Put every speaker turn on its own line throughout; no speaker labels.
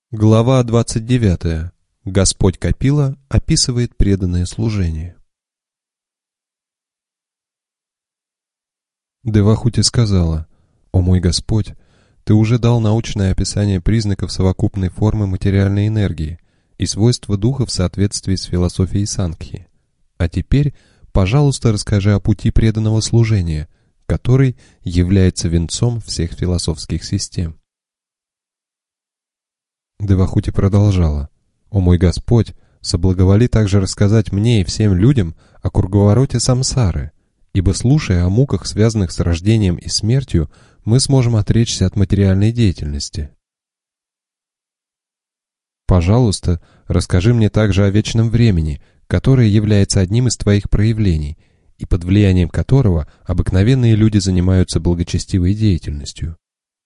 Глава 29. Господь Капила описывает преданное служение. Девахути сказала: «О мой Господь, Ты уже дал научное описание признаков совокупной формы материальной энергии и свойства духа в соответствии с философией Сангхи. А теперь, пожалуйста, расскажи о пути преданного служения, который является венцом всех философских систем». Девахути продолжала: «О мой Господь, соблаговоли также рассказать мне и всем людям о круговороте самсары, ибо, слушая о муках, связанных с рождением и смертью, мы сможем отречься от материальной деятельности. Пожалуйста, расскажи мне также о вечном времени, которое является одним из Твоих проявлений, и под влиянием которого обыкновенные люди занимаются благочестивой деятельностью.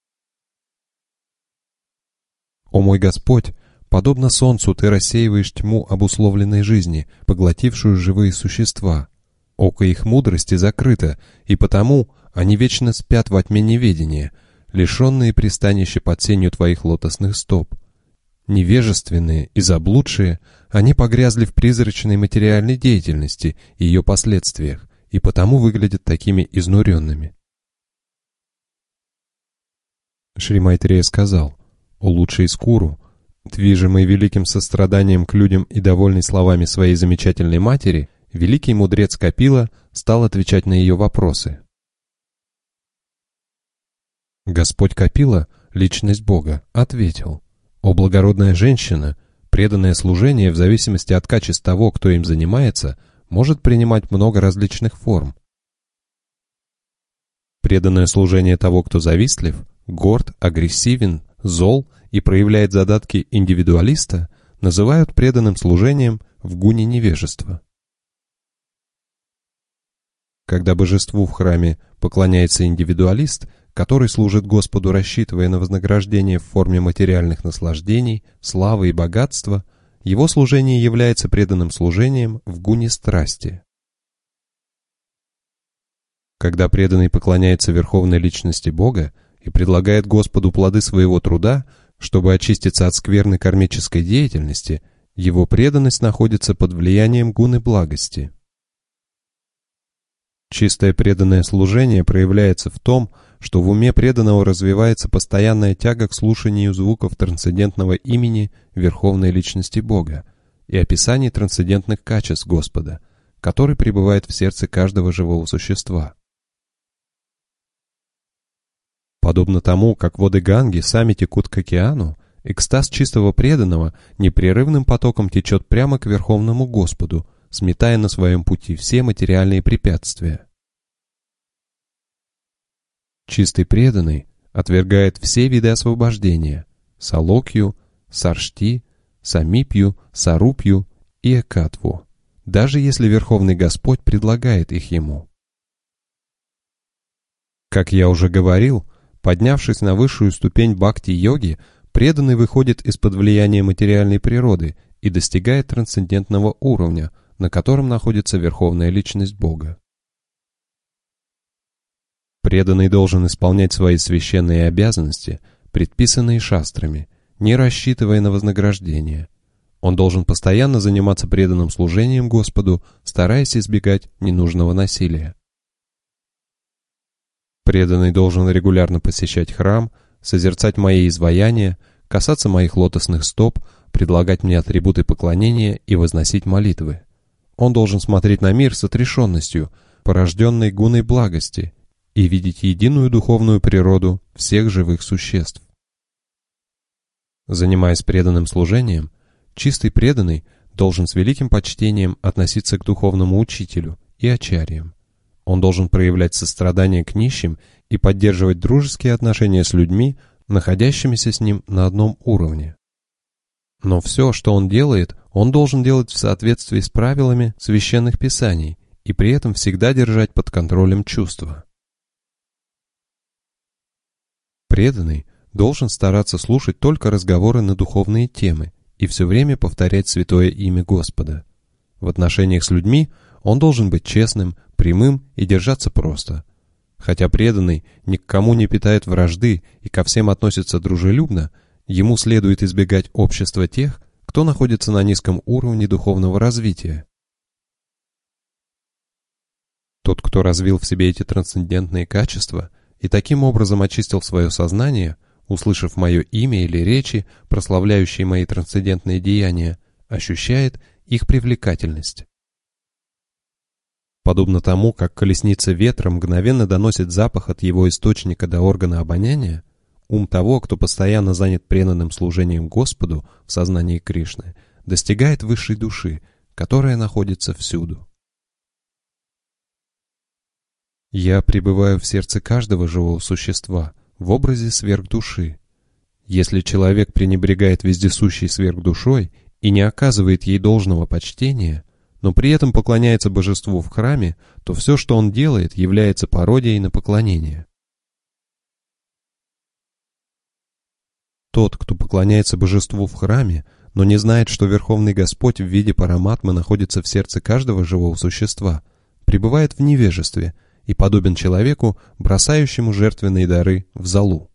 О мой Господь, подобно солнцу Ты рассеиваешь тьму обусловленной жизни, поглотившую живые существа. Око их мудрости закрыто, и потому они вечно спят во тьме неведения, лишенные пристанища под сенью Твоих лотосных стоп. Невежественные и заблудшие, они погрязли в призрачной материальной деятельности и ее последствиях, и потому выглядят такими изнуренными». Шри Майтрея сказал: «О лучший Скуру, движимый великим состраданием к людям и довольный словами своей замечательной матери, великий мудрец Капила стал отвечать на ее вопросы». Господь Капила, личность Бога, ответил: «О благородная женщина, преданное служение в зависимости от качеств того, кто им занимается, может принимать много различных форм. Преданное служение того, кто завистлив, горд, агрессивен, зол и проявляет задатки индивидуалиста, называют преданным служением в гуне невежества. Когда божеству в храме поклоняется индивидуалист, который служит Господу, рассчитывая на вознаграждение в форме материальных наслаждений, славы и богатства, его служение является преданным служением в гуне страсти. Когда преданный поклоняется Верховной Личности Бога и предлагает Господу плоды своего труда, чтобы очиститься от скверной кармической деятельности, его преданность находится под влиянием гуны благости. Чистое преданное служение проявляется в том, что в уме преданного развивается постоянная тяга к слушанию звуков трансцендентного имени Верховной Личности Бога и описаний трансцендентных качеств Господа, который пребывает в сердце каждого живого существа. Подобно тому, как воды Ганги сами текут к океану, экстаз чистого преданного непрерывным потоком течет прямо к Верховному Господу, сметая на своем пути все материальные препятствия. Чистый преданный отвергает все виды освобождения – салокью, саршти, самипью, сарупью и экатву, даже если Верховный Господь предлагает их ему. Как я уже говорил, поднявшись на высшую ступень бхакти-йоги, преданный выходит из-под влияния материальной природы и достигает трансцендентного уровня, на котором находится Верховная Личность Бога. Преданный должен исполнять свои священные обязанности, предписанные шастрами, не рассчитывая на вознаграждение. Он должен постоянно заниматься преданным служением Господу, стараясь избегать ненужного насилия. Преданный должен регулярно посещать храм, созерцать мои изваяния, касаться моих лотосных стоп, предлагать мне атрибуты поклонения и возносить молитвы. Он должен смотреть на мир с отрешенностью, порожденной гуной благости, и видеть единую духовную природу всех живых существ. Занимаясь преданным служением, чистый преданный должен с великим почтением относиться к духовному учителю и ачарьям. Он должен проявлять сострадание к нищим и поддерживать дружеские отношения с людьми, находящимися с ним на одном уровне. Но все, что он должен делать в соответствии с правилами священных писаний и при этом всегда держать под контролем чувства. Преданный должен стараться слушать только разговоры на духовные темы и все время повторять святое имя Господа. В отношениях с людьми он должен быть честным, прямым и держаться просто. Хотя преданный ни к кому не питает вражды и ко всем относится дружелюбно, Ему следует избегать общества тех, кто находится на низком уровне духовного развития. Тот, кто развил в себе эти трансцендентные качества и таким образом очистил свое сознание, услышав мое имя или речи, прославляющие мои трансцендентные деяния, ощущает их привлекательность. Подобно тому, как колесница ветра мгновенно доносит запах от его источника до органа обоняния, ум того, кто постоянно занят преданным служением Господу в сознании Кришны, достигает высшей души, которая находится всюду. Я пребываю в сердце каждого живого существа в образе сверхдуши. Если человек пренебрегает вездесущей сверхдушой и не оказывает ей должного почтения, но при этом поклоняется божеству в храме, то все, что он делает, является пародией на поклонение. Тот, кто поклоняется божеству в храме, но не знает, что Верховный Господь в виде Параматмы находится в сердце каждого живого существа, пребывает в невежестве и подобен человеку, бросающему жертвенные дары в золу.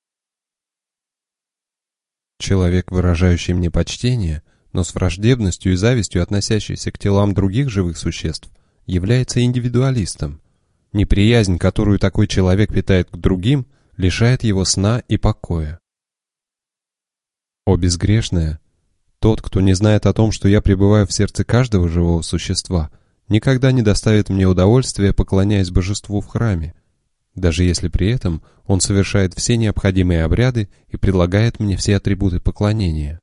Человек, выражающий мне почтение, но с враждебностью и завистью относящийся к телам других живых существ, является индивидуалистом. Неприязнь, которую такой человек питает к другим, лишает его сна и покоя. О безгрешная! Тот, кто не знает о том, что я пребываю в сердце каждого живого существа, никогда не доставит мне удовольствия, поклоняясь божеству в храме, даже если при этом он совершает все необходимые обряды и предлагает мне все атрибуты поклонения.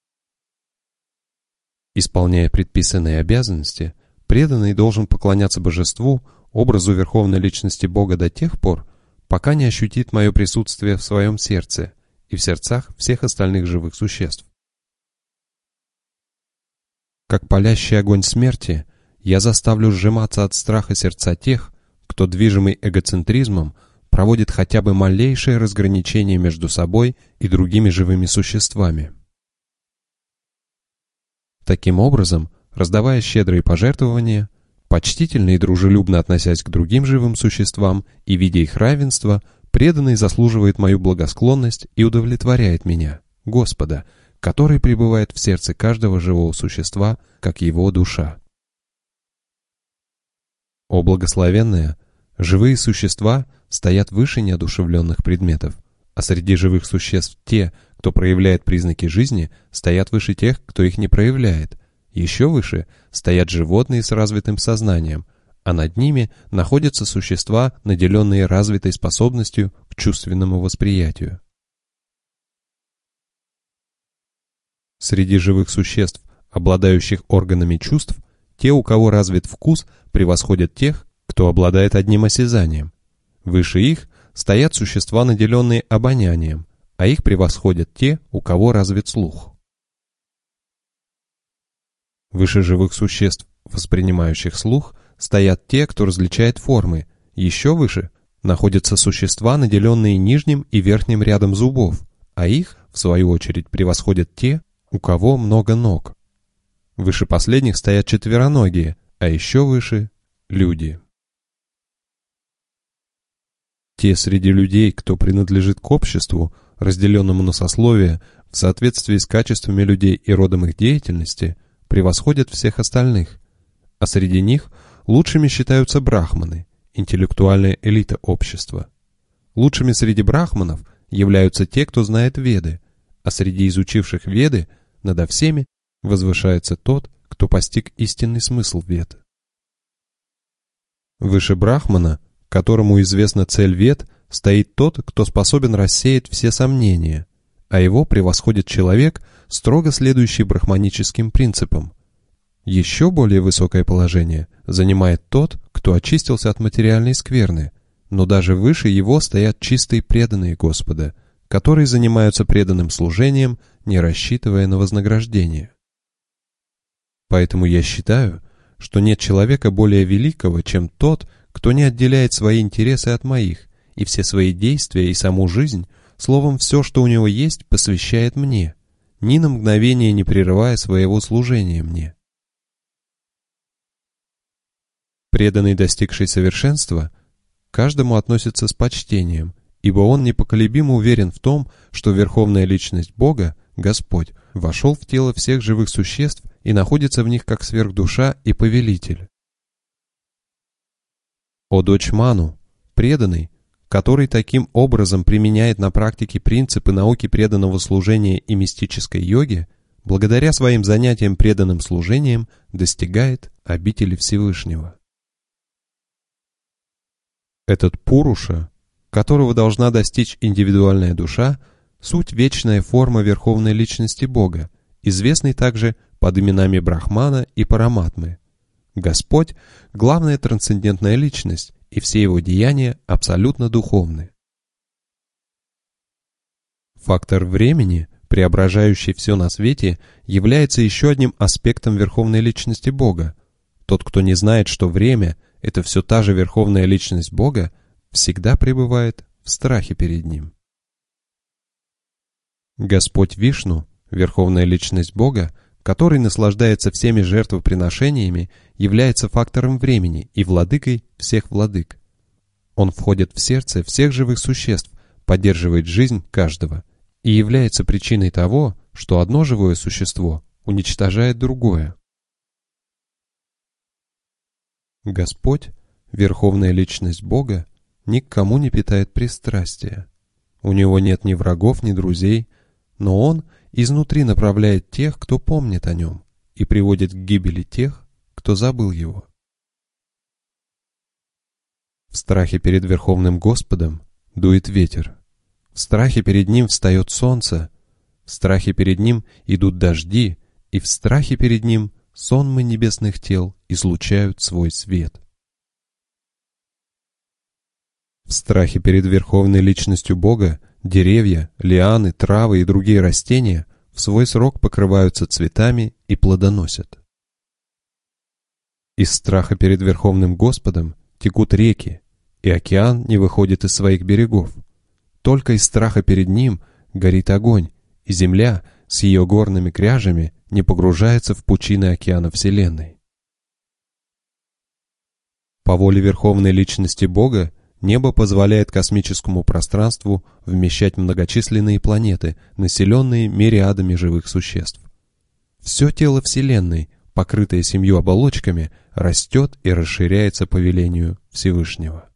Исполняя предписанные обязанности, преданный должен поклоняться божеству, образу Верховной Личности Бога до тех пор, пока не ощутит мое присутствие в своем сердце и в сердцах всех остальных живых существ. Как палящий огонь смерти, я заставлю сжиматься от страха сердца тех, кто, движимый эгоцентризмом, проводит хотя бы малейшее разграничение между собой и другими живыми существами. Таким образом, раздавая щедрые пожертвования, почтительно и дружелюбно относясь к другим живым существам и видя их равенство, преданный заслуживает мою благосклонность и удовлетворяет меня, Господа, который пребывает в сердце каждого живого существа, как его душа. О благословенная! Живые существа стоят выше неодушевленных предметов, а среди живых существ те, кто проявляет признаки жизни, стоят выше тех, кто их не проявляет. Еще выше стоят животные с развитым сознанием, а над ними находятся существа, наделенные развитой способностью к чувственному восприятию. Среди живых существ, обладающих органами чувств, те, у кого развит вкус, превосходят тех, кто обладает одним осязанием. Выше их стоят существа, наделенные обонянием, а их превосходят те, у кого развит слух. Выше живых существ, воспринимающих слух, стоят те, кто различает формы. Еще выше находятся существа, наделенные нижним и верхним рядом зубов, а их, в свою очередь, превосходят те, у кого много ног. Выше последних стоят четвероногие, а еще выше — люди. Те среди людей, кто принадлежит к обществу, разделенному на сословия, в соответствии с качествами людей и родом их деятельности, превосходят всех остальных, а среди них лучшими считаются брахманы, интеллектуальная элита общества. Лучшими среди брахманов являются те, кто знает Веды, а среди изучивших Веды надо всеми возвышается тот, кто постиг истинный смысл Вед. Выше брахмана, которому известна цель Вед, стоит тот, кто способен рассеять все сомнения, а его превосходит человек, строго следующий брахманическим принципам. Еще более высокое положение занимает тот, кто очистился от материальной скверны, но даже выше его стоят чистые преданные Господа, которые занимаются преданным служением, не рассчитывая на вознаграждение. Поэтому я считаю, что нет человека более великого, чем тот, кто не отделяет свои интересы от моих, и все свои действия и саму жизнь, словом, все, что у него есть, посвящает мне, ни на мгновение не прерывая своего служения мне. Преданный, достигший совершенства, каждому относится с почтением, ибо он непоколебимо уверен в том, что Верховная Личность Бога Господь, вошел в тело всех живых существ и находится в них как сверхдуша и повелитель. О дочь Ману, преданный, который таким образом применяет на практике принципы науки преданного служения и мистической йоги, благодаря своим занятиям преданным служением достигает обители Всевышнего. Этот Пуруша, которого должна достичь индивидуальная душа, суть вечная форма Верховной Личности Бога, известный также под именами Брахмана и Параматмы. Господь – главная трансцендентная личность, и все его деяния абсолютно духовны. Фактор времени, преображающий все на свете, является еще одним аспектом Верховной Личности Бога. Тот, кто не знает, что время – это все та же Верховная Личность Бога, всегда пребывает в страхе перед Ним. Господь Вишну, Верховная Личность Бога, который наслаждается всеми жертвоприношениями, является фактором времени и владыкой всех владык. Он входит в сердце всех живых существ, поддерживает жизнь каждого и является причиной того, что одно живое существо уничтожает другое. Господь, Верховная Личность Бога, ни к кому не питает пристрастия. У Него нет ни врагов, ни друзей, но Он изнутри направляет тех, кто помнит о Нем, и приводит к гибели тех, кто забыл Его. В страхе перед Верховным Господом дует ветер, в страхе перед Ним встает солнце, в страхе перед Ним идут дожди, и в страхе перед Ним сонмы небесных тел излучают свой свет. В страхе перед Верховной Личностью Бога деревья, лианы, травы и другие растения в свой срок покрываются цветами и плодоносят. Из страха перед Верховным Господом текут реки, и океан не выходит из своих берегов. Только из страха перед Ним горит огонь, и земля с ее горными кряжами не погружается в пучины океана Вселенной. По воле Верховной Личности Бога небо позволяет космическому пространству вмещать многочисленные планеты, населенные мириадами живых существ. Все тело Вселенной, покрытое 7 оболочками, растет и расширяется по велению Всевышнего.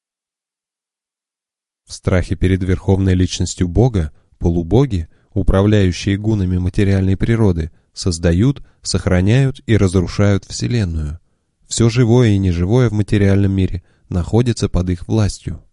В страхе перед Верховной Личностью Бога полубоги, управляющие гунами материальной природы, создают, сохраняют и разрушают Вселенную. Все живое и неживое в материальном мире находится под их властью.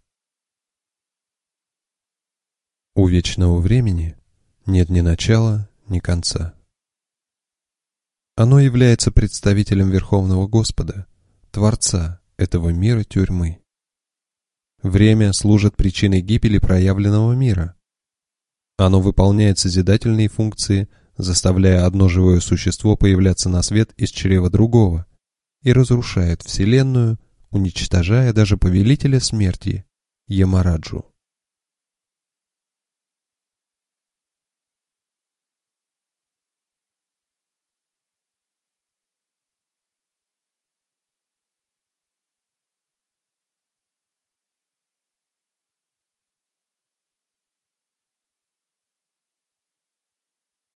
У вечного времени нет ни начала, ни конца. Оно является представителем Верховного Господа, Творца этого мира тюрьмы. Время служит причиной гибели проявленного мира. Оно выполняет созидательные функции, заставляя одно живое существо появляться на свет из чрева другого, и разрушает Вселенную, уничтожая даже повелителя смерти Ямараджу.